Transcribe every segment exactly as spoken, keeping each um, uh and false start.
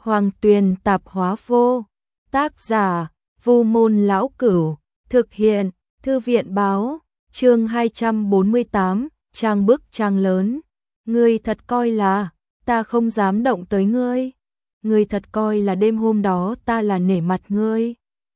Hoàng Tuyền Tạp Hóa Vô. Tác giả Vu Môn Lão Cửu. Thực hiện Thư viện Báo. Chương hai trăm bốn mươi tám, trang bức trang lớn. Ngươi thật coi là ta không dám động tới ngươi. Ngươi thật coi là đêm hôm đó ta là nể mặt ngươi.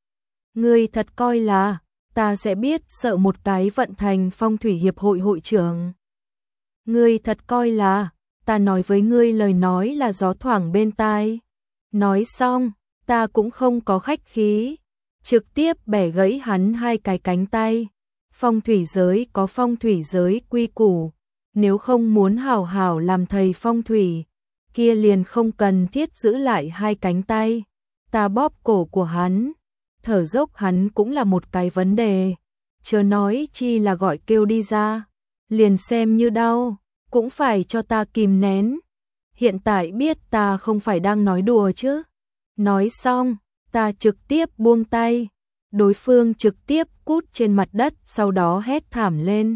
Ngươi thật coi là ta sẽ biết sợ một cái vận thành phong thủy hiệp hội hội trưởng. Ngươi thật coi là ta nói với ngươi lời nói là gió thoảng bên tai. Nói xong, ta cũng không có khách khí, trực tiếp bẻ gãy hắn hai cái cánh tay. Phong thủy giới có phong thủy giới quy củ, nếu không muốn hảo hảo làm thầy phong thủy, kia liền không cần thiết giữ lại hai cánh tay. Ta bóp cổ của hắn, thở dốc hắn cũng là một cái vấn đề, chớ nói chi là gọi kêu đi ra, liền xem như đau, cũng phải cho ta kìm nén. Hiện tại biết ta không phải đang nói đùa chứ. Nói xong, ta trực tiếp buông tay, đối phương trực tiếp cút trên mặt đất, sau đó hét thảm lên.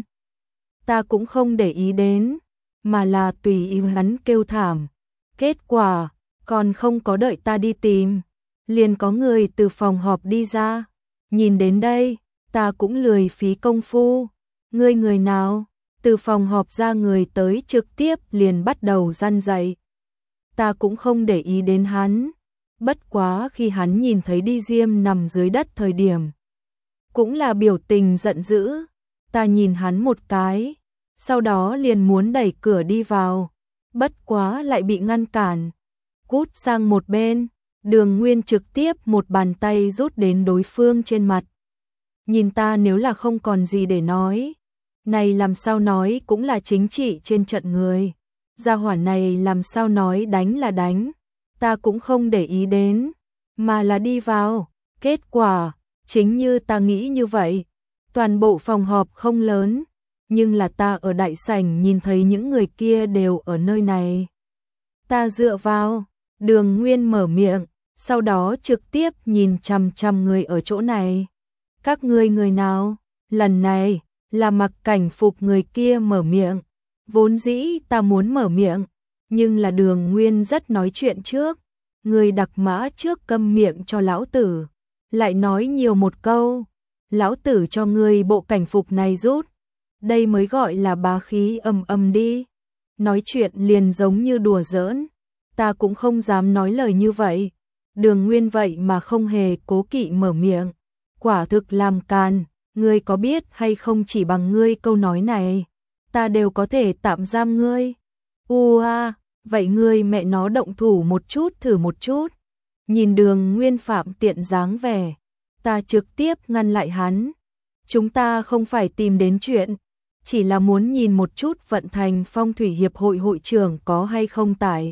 Ta cũng không để ý đến, mà là tùy ý hắn kêu thảm. Kết quả, còn không có đợi ta đi tìm, liền có người từ phòng họp đi ra. Nhìn đến đây, ta cũng lười phí công phu. Ngươi người nào? Từ phòng họp ra người tới trực tiếp liền bắt đầu răn dạy. Ta cũng không để ý đến hắn. Bất quá khi hắn nhìn thấy Đi Diêm nằm dưới đất thời điểm, cũng là biểu tình giận dữ. Ta nhìn hắn một cái, sau đó liền muốn đẩy cửa đi vào, bất quá lại bị ngăn cản. Cút sang một bên, Đường Nguyên trực tiếp một bàn tay rút đến đối phương trên mặt. Nhìn ta nếu là không còn gì để nói, này làm sao nói cũng là chính trị trên trận người. Gia hỏa này làm sao nói đánh là đánh, ta cũng không để ý đến, mà là đi vào. Kết quả, chính như ta nghĩ như vậy. Toàn bộ phòng họp không lớn, nhưng là ta ở đại sảnh nhìn thấy những người kia đều ở nơi này. Ta dựa vào, Đường Nguyên mở miệng, sau đó trực tiếp nhìn chằm chằm người ở chỗ này. Các ngươi người nào? Lần này, là mặc cảnh phục người kia mở miệng. Vốn dĩ ta muốn mở miệng, nhưng là Đường Nguyên rất nói chuyện trước. Người đặc mã trước câm miệng cho lão tử. Lại nói nhiều một câu. Lão tử cho ngươi bộ cảnh phục này rút. Đây mới gọi là bá khí âm âm đi. Nói chuyện liền giống như đùa giỡn. Ta cũng không dám nói lời như vậy. Đường Nguyên vậy mà không hề cố kỵ mở miệng. Quả thực làm càn. Ngươi có biết hay không, chỉ bằng ngươi câu nói này, ta đều có thể tạm giam ngươi. U a, vậy ngươi mẹ nó động thủ một chút thử một chút. Nhìn Đường Nguyên phạm tiện dáng vẻ, ta trực tiếp ngăn lại hắn. Chúng ta không phải tìm đến chuyện, chỉ là muốn nhìn một chút vận thành phong thủy hiệp hội hội trưởng có hay không tại.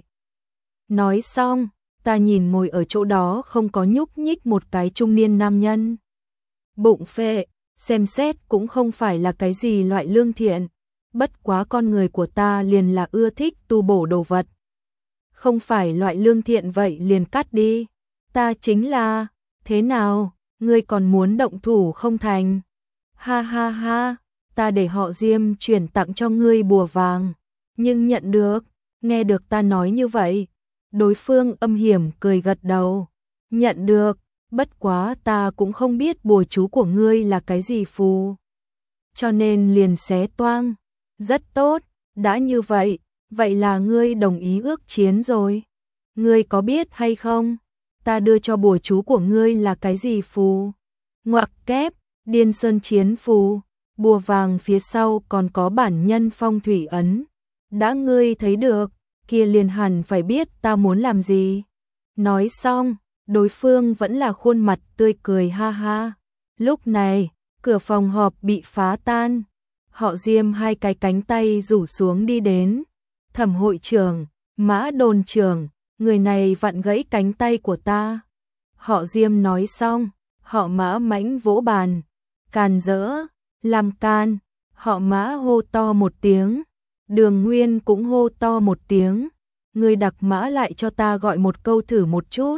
Nói xong, ta nhìn ngồi ở chỗ đó không có nhúc nhích một cái trung niên nam nhân. Bụng phệ, xem xét cũng không phải là cái gì loại lương thiện. Bất quá con người của ta liền là ưa thích tu bổ đồ vật. Không phải loại lương thiện vậy liền cắt đi. Ta chính là, thế nào, ngươi còn muốn động thủ không thành? Ha ha ha, ta để họ Diêm chuyển tặng cho ngươi bùa vàng. Nhưng nhận được, nghe được ta nói như vậy. Đối phương âm hiểm cười gật đầu. Nhận được, bất quá ta cũng không biết bùa chú của ngươi là cái gì phù. Cho nên liền xé toang. Rất tốt, đã như vậy, vậy là ngươi đồng ý ước chiến rồi. Ngươi có biết hay không, ta đưa cho bùa chú của ngươi là cái gì phù? Ngoặc kép, Điên Sơn Chiến phù, bùa vàng phía sau còn có bản nhân phong thủy ấn. Đã ngươi thấy được, kia liền hẳn phải biết ta muốn làm gì. Nói xong, đối phương vẫn là khuôn mặt tươi cười ha ha. Lúc này, cửa phòng họp bị phá tan. Họ Diêm hai cái cánh tay rủ xuống đi đến. Thẩm hội trưởng, Mã đồn trưởng, người này vặn gãy cánh tay của ta. Họ Diêm nói xong, họ Mã mãnh vỗ bàn. Càn rỡ, làm can. Họ Mã hô to một tiếng. Đường Nguyên cũng hô to một tiếng. Người đặc mã lại cho ta gọi một câu thử một chút.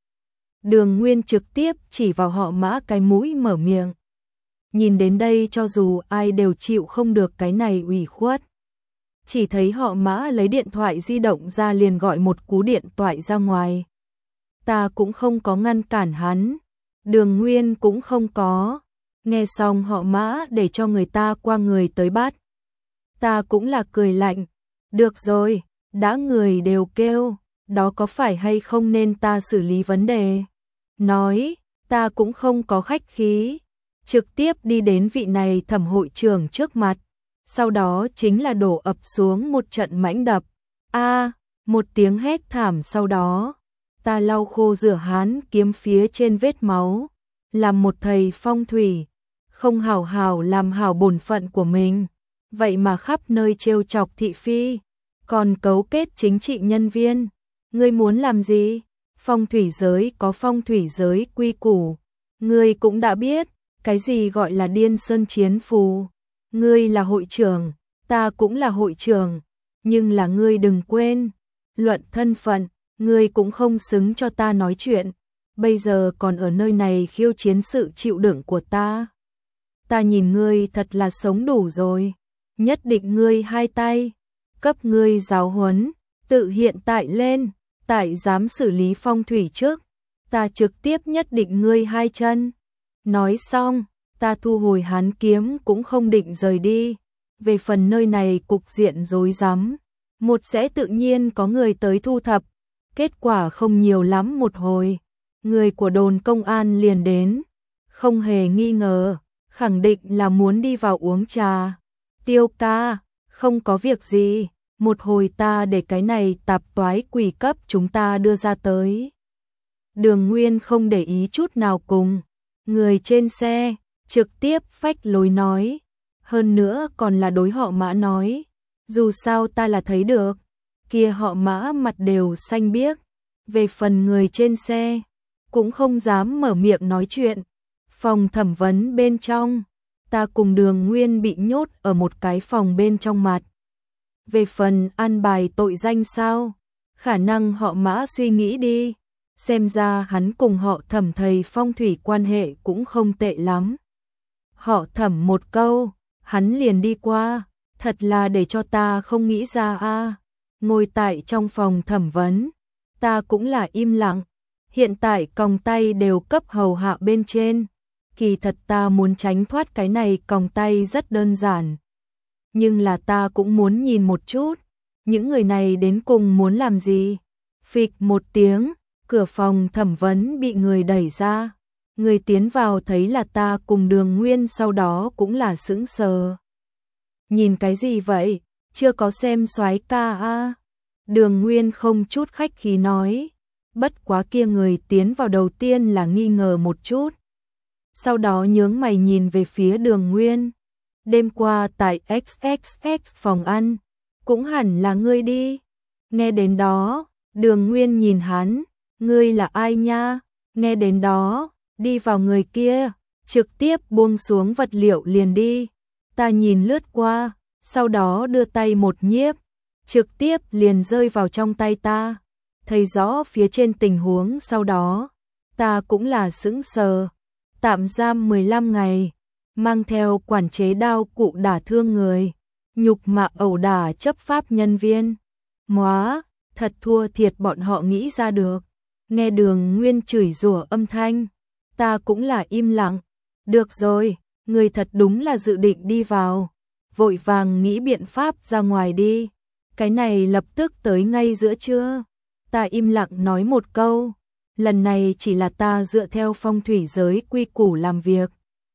Đường Nguyên trực tiếp chỉ vào họ Mã cái mũi mở miệng. Nhìn đến đây cho dù ai đều chịu không được cái này ủy khuất. Chỉ thấy họ Mã lấy điện thoại di động ra liền gọi một cú điện thoại ra ngoài. ta cũng không có ngăn cản hắn, Đường Nguyên cũng không có. Nghe xong họ Mã để cho người ta qua người tới bắt. Ta cũng là cười lạnh, được rồi, đã người đều kêu, đó có phải hay không nên ta xử lý vấn đề. Nói, ta cũng không có khách khí, trực tiếp đi đến vị này Thẩm hội trưởng trước mặt, sau đó chính là đổ ập xuống một trận mãnh đập. A, một tiếng hét thảm sau đó, ta lau khô rửa hán kiếm phía trên vết máu, làm một thầy phong thủy, không hảo hảo làm hảo bổn phận của mình, vậy mà khắp nơi trêu chọc thị phi, còn cấu kết chính trị nhân viên. Ngươi muốn làm gì? Phong thủy giới có phong thủy giới quy củ, ngươi cũng đã biết, cái gì gọi là điên sơn chiến phù. Ngươi là hội trưởng, ta cũng là hội trưởng, nhưng là ngươi đừng quên, luận thân phận, ngươi cũng không xứng cho ta nói chuyện, bây giờ còn ở nơi này khiêu chiến sự chịu đựng của ta. Ta nhìn ngươi thật là sống đủ rồi, nhất định ngươi hai tay, cấp ngươi giáo huấn, tự hiện tại lên, tại dám xử lý phong thủy trước, ta trực tiếp nhất định ngươi hai chân. Nói xong, ta thu hồi hán kiếm cũng không định rời đi, về phần nơi này cục diện rối rắm, một sẽ tự nhiên có người tới thu thập, kết quả không nhiều lắm một hồi, người của đồn công an liền đến, không hề nghi ngờ, khẳng định là muốn đi vào uống trà. Tiêu ca, không có việc gì, một hồi ta để cái này tạp toái quỷ cấp chúng ta đưa ra tới. Đường Nguyên không để ý chút nào cùng người trên xe, trực tiếp phách lối nói, hơn nữa còn là đối họ Mã nói, dù sao ta là thấy được, kia họ Mã mặt đều xanh biếc, về phần người trên xe, cũng không dám mở miệng nói chuyện. Phòng thẩm vấn bên trong, ta cùng Đường Nguyên bị nhốt ở một cái phòng bên trong mặt. Về phần an bài tội danh sao, khả năng họ Mã suy nghĩ đi, xem ra hắn cùng họ Thẩm thầy phong thủy quan hệ cũng không tệ lắm. Họ Thẩm một câu, hắn liền đi qua, thật là để cho ta không nghĩ ra a. Ngồi tại trong phòng thẩm vấn, ta cũng là im lặng, hiện tại còng tay đều cấp hầu hạ bên trên, kỳ thật ta muốn tránh thoát cái này còng tay rất đơn giản. Nhưng là ta cũng muốn nhìn một chút, những người này đến cùng muốn làm gì. Phịch một tiếng, cửa phòng thẩm vấn bị người đẩy ra, người tiến vào thấy là ta cùng Đường Nguyên, sau đó cũng là sững sờ. Nhìn cái gì vậy, chưa có xem soái ca a. Đường Nguyên không chút khách khí nói, bất quá kia người tiến vào đầu tiên là nghi ngờ một chút, sau đó nhướng mày nhìn về phía Đường Nguyên. Đêm qua tại ích ích ích phòng ăn, cũng hẳn là ngươi đi. Nghe đến đó, Đường Nguyên nhìn hắn, ngươi là ai nha? Nghe đến đó, đi vào người kia, trực tiếp buông xuống vật liệu liền đi. Ta nhìn lướt qua, sau đó đưa tay một nhiếp, trực tiếp liền rơi vào trong tay ta. Thấy rõ phía trên tình huống sau đó, ta cũng là sững sờ. Tạm giam mười lăm ngày, mang theo quản chế đao cụ đả thương người, nhục mạ ẩu đả chấp pháp nhân viên. Móa, thật thua thiệt bọn họ nghĩ ra được. Nghe Đường Nguyên chửi rủa âm thanh, ta cũng là im lặng. Được rồi, người thật đúng là dự định đi vào, vội vàng nghĩ biện pháp ra ngoài đi. Cái này lập tức tới ngay giữa trưa. Ta im lặng nói một câu, lần này chỉ là ta dựa theo phong thủy giới quy củ làm việc.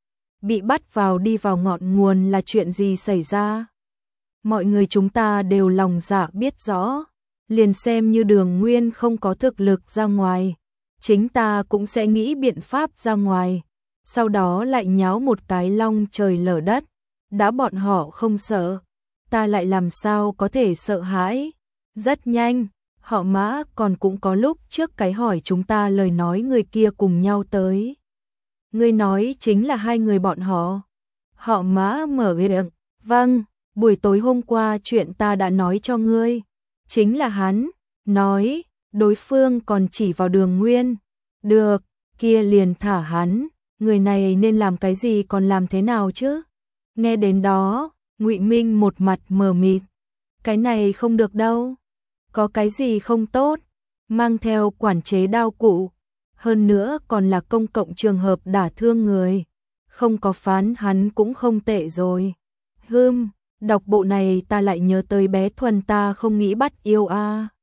Bị bắt vào đi vào ngọn nguồn là chuyện gì xảy ra? Mọi người chúng ta đều lòng dạ biết rõ, liền xem như Đường Nguyên không có thực lực ra ngoài, chính ta cũng sẽ nghĩ biện pháp ra ngoài, sau đó lại nháo một cái long trời lở đất. Đã bọn họ không sợ, ta lại làm sao có thể sợ hãi? Rất nhanh, họ Mã còn cũng có lúc trước cái hỏi chúng ta lời nói người kia cùng nhau tới. Ngươi nói chính là hai người bọn họ. Họ Mã mở miệng, vâng, buổi tối hôm qua chuyện ta đã nói cho ngươi. Chính là hắn, nói, đối phương còn chỉ vào Đường Nguyên. Được, kia liền thả hắn, người này nên làm cái gì còn làm thế nào chứ? Nghe đến đó, Ngụy Minh một mặt mờ mịt. Cái này không được đâu. Có cái gì không tốt? mang theo quản chế đao cụ, hơn nữa còn là công cộng trường hợp đả thương người, không có phán hắn cũng không tệ rồi. Hưm, đọc bộ này ta lại nhớ tới bé Thuần ta không nghĩ bắt yêu a.